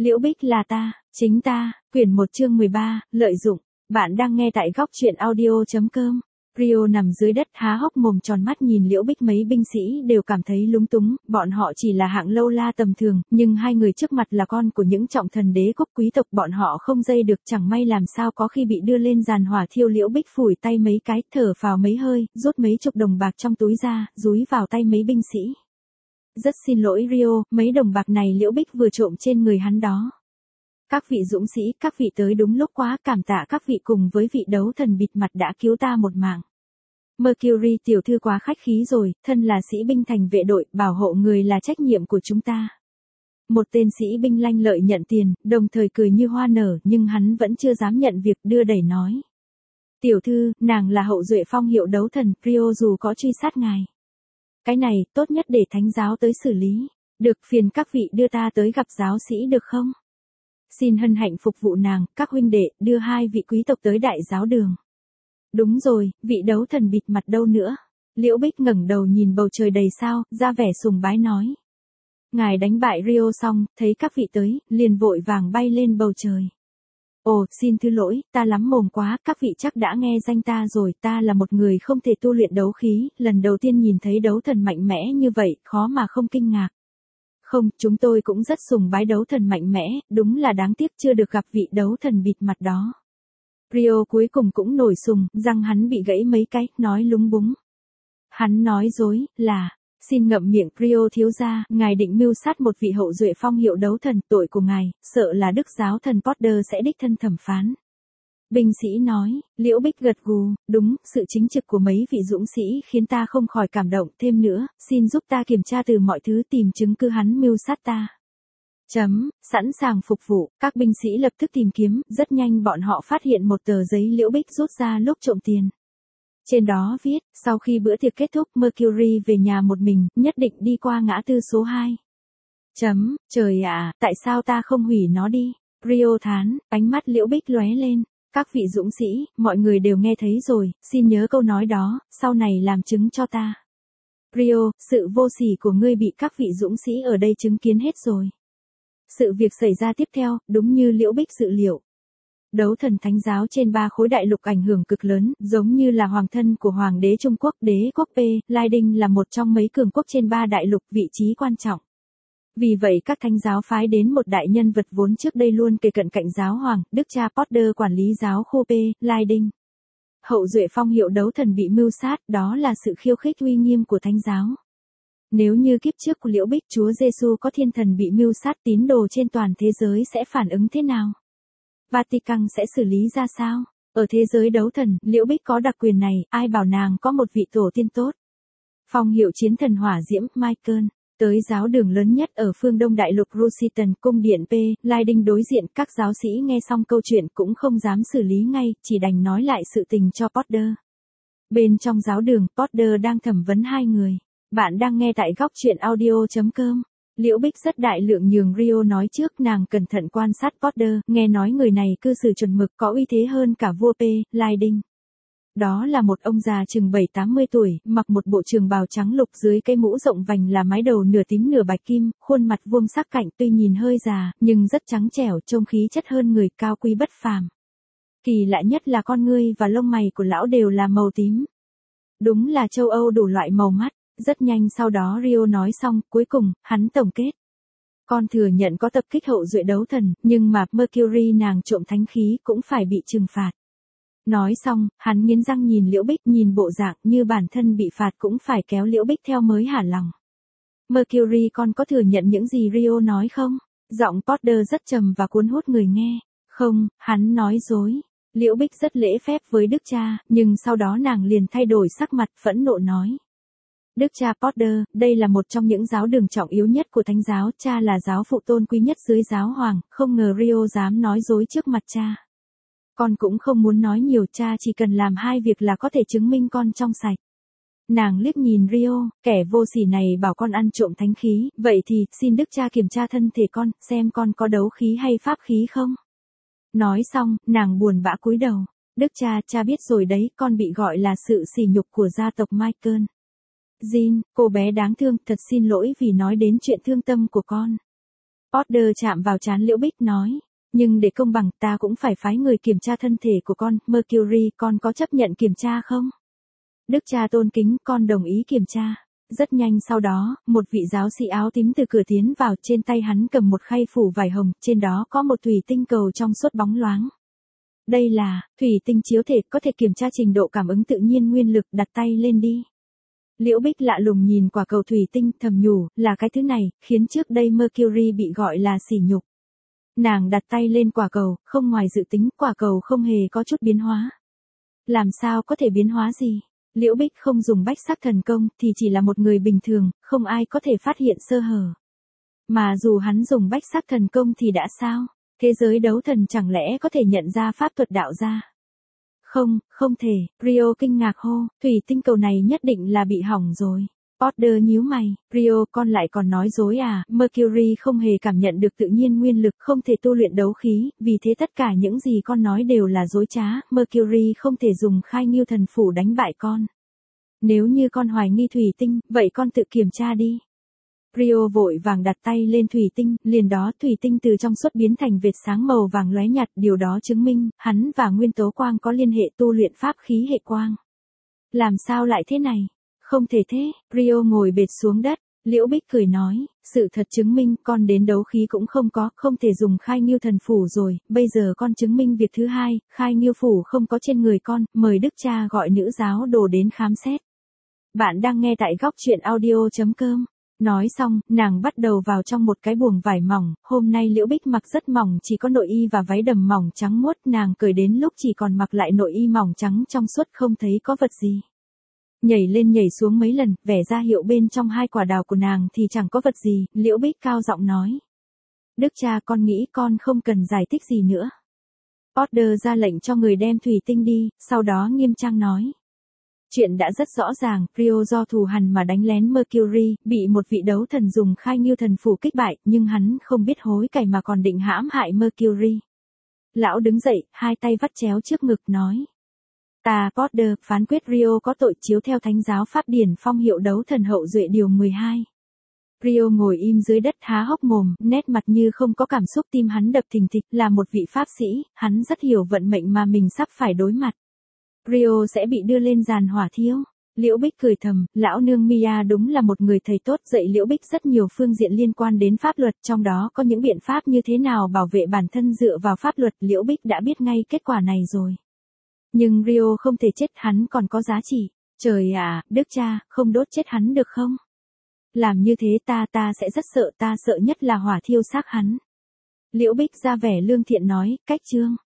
Liễu Bích là ta, chính ta, quyển 1 chương 13, lợi dụng. Bạn đang nghe tại góc truyện audio.com. Rio nằm dưới đất há hốc mồm tròn mắt nhìn Liễu Bích, mấy binh sĩ đều cảm thấy lúng túng, bọn họ chỉ là hạng lâu la tầm thường, nhưng hai người trước mặt là con của những trọng thần đế quốc quý tộc, bọn họ không dây được, chẳng may làm sao có khi bị đưa lên giàn hỏa thiêu. Liễu Bích phủi tay mấy cái, thở phào mấy hơi, rút mấy chục đồng bạc trong túi ra, dúi vào tay mấy binh sĩ. Rất xin lỗi Rio, mấy đồng bạc này Liễu Bích vừa trộm trên người hắn đó. Các vị dũng sĩ, các vị tới đúng lúc quá, cảm tạ các vị cùng với vị đấu thần bịt mặt đã cứu ta một mạng. Mercury tiểu thư quá khách khí rồi, thân là sĩ binh thành vệ đội, bảo hộ người là trách nhiệm của chúng ta. Một tên sĩ binh lanh lợi nhận tiền, đồng thời cười như hoa nở, nhưng hắn vẫn chưa dám nhận việc, đưa đẩy nói. Tiểu thư, nàng là hậu duệ phong hiệu đấu thần, Rio dù có truy sát ngài. Cái này, tốt nhất để thánh giáo tới xử lý. Được, phiền các vị đưa ta tới gặp giáo sĩ được không? Xin hân hạnh phục vụ nàng, các huynh đệ, đưa hai vị quý tộc tới đại giáo đường. Đúng rồi, vị đấu thần bịt mặt đâu nữa? Liễu Bích ngẩng đầu nhìn bầu trời đầy sao, ra vẻ sùng bái nói. Ngài đánh bại Rio xong, thấy các vị tới, liền vội vàng bay lên bầu trời. Ồ, xin thứ lỗi, ta lắm mồm quá, các vị chắc đã nghe danh ta rồi, ta là một người không thể tu luyện đấu khí, lần đầu tiên nhìn thấy đấu thần mạnh mẽ như vậy, khó mà không kinh ngạc. Không, chúng tôi cũng rất sùng bái đấu thần mạnh mẽ, đúng là đáng tiếc chưa được gặp vị đấu thần bịt mặt đó. Rio cuối cùng cũng nổi sùng, răng hắn bị gãy mấy cái, nói lúng búng. Hắn nói dối, là, xin ngậm miệng, Rio thiếu gia, ngài định mưu sát một vị hậu duệ phong hiệu đấu thần, tội của ngài, sợ là đức giáo thần Potter sẽ đích thân thẩm phán. Binh sĩ nói, Liễu Bích gật gù, đúng, sự chính trực của mấy vị dũng sĩ khiến ta không khỏi cảm động, thêm nữa, xin giúp ta kiểm tra từ mọi thứ, tìm chứng cứ hắn mưu sát ta. Sẵn sàng phục vụ, các binh sĩ lập tức tìm kiếm, rất nhanh bọn họ phát hiện một tờ giấy Liễu Bích rút ra lúc trộm tiền. Trên đó viết, sau khi bữa tiệc kết thúc, Mercury về nhà một mình, nhất định đi qua ngã tư số 2. Trời ạ, tại sao ta không hủy nó đi? Rio thán, ánh mắt Liễu Bích lóe lên. Các vị dũng sĩ, mọi người đều nghe thấy rồi, xin nhớ câu nói đó, sau này làm chứng cho ta. Rio, sự vô sỉ của ngươi bị các vị dũng sĩ ở đây chứng kiến hết rồi. Sự việc xảy ra tiếp theo, đúng như Liễu Bích dự liệu. Đấu thần thánh giáo trên 3 khối đại lục ảnh hưởng cực lớn, giống như là hoàng thân của hoàng đế Trung Quốc, đế quốc P, Lai Đinh là một trong mấy cường quốc trên 3 đại lục, vị trí quan trọng. Vì vậy các thánh giáo phái đến một đại nhân vật vốn trước đây luôn kề cận cạnh giáo hoàng, đức cha Potter quản lý giáo khu P, Lai Đinh. Hậu duệ phong hiệu đấu thần bị mưu sát, đó là sự khiêu khích uy nghiêm của thánh giáo. Nếu như kiếp trước của Liễu Bích Chúa Giêsu có thiên thần bị mưu sát, tín đồ trên toàn thế giới sẽ phản ứng thế nào? Vatican sẽ xử lý ra sao? Ở thế giới đấu thần, Liễu Bích có đặc quyền này, ai bảo nàng có một vị tổ tiên tốt? Phong hiệu chiến thần hỏa diễm, Michael. Tới giáo đường lớn nhất ở phương Đông Đại lục Rusiton, cung điện P, Lai Đinh đối diện, các giáo sĩ nghe xong câu chuyện cũng không dám xử lý ngay, chỉ đành nói lại sự tình cho Potter. Bên trong giáo đường, Potter đang thẩm vấn hai người. Bạn đang nghe tại góc truyện audio.com. Liễu Bích rất đại lượng nhường Rio nói trước, nàng cẩn thận quan sát Potter, nghe nói người này cư xử chuẩn mực, có uy thế hơn cả vua P, Lai Đinh. Đó là một ông già chừng 70-80 tuổi, mặc một bộ trường bào trắng lục, dưới cây mũ rộng vành là mái đầu nửa tím nửa bạch kim, khuôn mặt vuông sắc cạnh, tuy nhìn hơi già, nhưng rất trắng trẻo, trông khí chất hơn người, cao quý bất phàm. Kỳ lạ nhất là con ngươi và lông mày của lão đều là màu tím. Đúng là châu Âu đủ loại màu mắt. Rất nhanh sau đó Rio nói xong, cuối cùng, hắn tổng kết. Con thừa nhận có tập kích hậu duệ đấu thần, nhưng mà Mercury nàng trộm thánh khí cũng phải bị trừng phạt. Nói xong, hắn nghiến răng nhìn Liễu Bích, nhìn bộ dạng như bản thân bị phạt cũng phải kéo Liễu Bích theo mới hả lòng. Mercury, con có thừa nhận những gì Rio nói không? Giọng Potter rất trầm và cuốn hút người nghe. Không, hắn nói dối. Liễu Bích rất lễ phép với đức cha, nhưng sau đó nàng liền thay đổi sắc mặt, phẫn nộ nói. Đức cha Potter, đây là một trong những giáo đường trọng yếu nhất của thánh giáo, cha là giáo phụ tôn quý nhất dưới giáo hoàng, không ngờ Rio dám nói dối trước mặt cha. Con cũng không muốn nói nhiều, cha chỉ cần làm hai việc là có thể chứng minh con trong sạch. Nàng liếc nhìn Rio, kẻ vô sỉ này bảo con ăn trộm thánh khí, vậy thì, xin đức cha kiểm tra thân thể con, xem con có đấu khí hay pháp khí không? Nói xong, nàng buồn bã cúi đầu. Đức cha biết rồi đấy, con bị gọi là sự sỉ nhục của gia tộc Michael. Jean, cô bé đáng thương, thật xin lỗi vì nói đến chuyện thương tâm của con. Potter chạm vào trán Liễu Bích nói. Nhưng để công bằng ta cũng phải phái người kiểm tra thân thể của con, Mercury, con có chấp nhận kiểm tra không? Đức cha tôn kính, con đồng ý kiểm tra. Rất nhanh sau đó, một vị giáo sĩ áo tím từ cửa tiến vào, trên tay hắn cầm một khay phủ vải hồng, trên đó có một thủy tinh cầu trong suốt bóng loáng. Đây là thủy tinh chiếu thể, có thể kiểm tra trình độ cảm ứng tự nhiên nguyên lực, đặt tay lên đi. Liễu Bích lạ lùng nhìn quả cầu thủy tinh, thầm nhủ, là cái thứ này, khiến trước đây Mercury bị gọi là sỉ nhục. Nàng đặt tay lên quả cầu, không ngoài dự tính, quả cầu không hề có chút biến hóa. Làm sao có thể biến hóa gì? Liễu Bích không dùng bách sắc thần công thì chỉ là một người bình thường, không ai có thể phát hiện sơ hở. Mà dù hắn dùng bách sắc thần công thì đã sao? Thế giới đấu thần chẳng lẽ có thể nhận ra pháp thuật đạo gia? Không, không thể, Rio kinh ngạc hô, thủy tinh cầu này nhất định là bị hỏng rồi. Potter nhíu mày, Rio, con lại còn nói dối à? Mercury không hề cảm nhận được tự nhiên nguyên lực, không thể tu luyện đấu khí, vì thế tất cả những gì con nói đều là dối trá, Mercury không thể dùng khai nghiêu thần phủ đánh bại con. Nếu như con hoài nghi thủy tinh, vậy con tự kiểm tra đi. Rio vội vàng đặt tay lên thủy tinh, liền đó thủy tinh từ trong suốt biến thành vệt sáng màu vàng lóe nhạt, điều đó chứng minh, hắn và nguyên tố quang có liên hệ tu luyện pháp khí hệ quang. Làm sao lại thế này? Không thể thế, Rio ngồi bệt xuống đất, Liễu Bích cười nói, sự thật chứng minh con đến đấu khí cũng không thể dùng khai nghiêu thần phủ rồi, bây giờ con chứng minh việc thứ hai, khai nghiêu phủ không có trên người con, mời đức cha gọi nữ giáo đồ đến khám xét. Bạn đang nghe tại góc truyện audio.com. Nói xong, nàng bắt đầu vào trong một cái buồng vải mỏng, hôm nay Liễu Bích mặc rất mỏng, chỉ có nội y và váy đầm mỏng trắng muốt, nàng cởi đến lúc chỉ còn mặc lại nội y mỏng trắng trong suốt, không thấy có vật gì. Nhảy lên nhảy xuống mấy lần, vẻ ra hiệu bên trong hai quả đào của nàng thì chẳng có vật gì, Liễu Bích cao giọng nói. Đức cha, con nghĩ con không cần giải thích gì nữa. Potter ra lệnh cho người đem thủy tinh đi, sau đó nghiêm trang nói. Chuyện đã rất rõ ràng, Rio do thù hằn mà đánh lén Mercury, bị một vị đấu thần dùng khai nghiêu thần phủ kích bại, nhưng hắn không biết hối cải mà còn định hãm hại Mercury. Lão đứng dậy, hai tay vắt chéo trước ngực nói. Ta, Potter, phán quyết Rio có tội chiếu theo thánh giáo pháp điển phong hiệu đấu thần hậu duệ điều 12. Rio ngồi im dưới đất há hốc mồm, nét mặt như không có cảm xúc, tim hắn đập thình thịch, là một vị pháp sĩ, hắn rất hiểu vận mệnh mà mình sắp phải đối mặt. Rio sẽ bị đưa lên giàn hỏa thiêu. Liễu Bích cười thầm, lão nương Mia đúng là một người thầy tốt, dạy Liễu Bích rất nhiều phương diện liên quan đến pháp luật, trong đó có những biện pháp như thế nào bảo vệ bản thân dựa vào pháp luật, Liễu Bích đã biết ngay kết quả này rồi. Nhưng Rio không thể chết, hắn còn có giá trị. Trời ạ, đức cha, không đốt chết hắn được không? Làm như thế ta sẽ rất sợ, ta sợ nhất là hỏa thiêu xác hắn. Liễu Bích ra vẻ lương thiện nói, cách chương.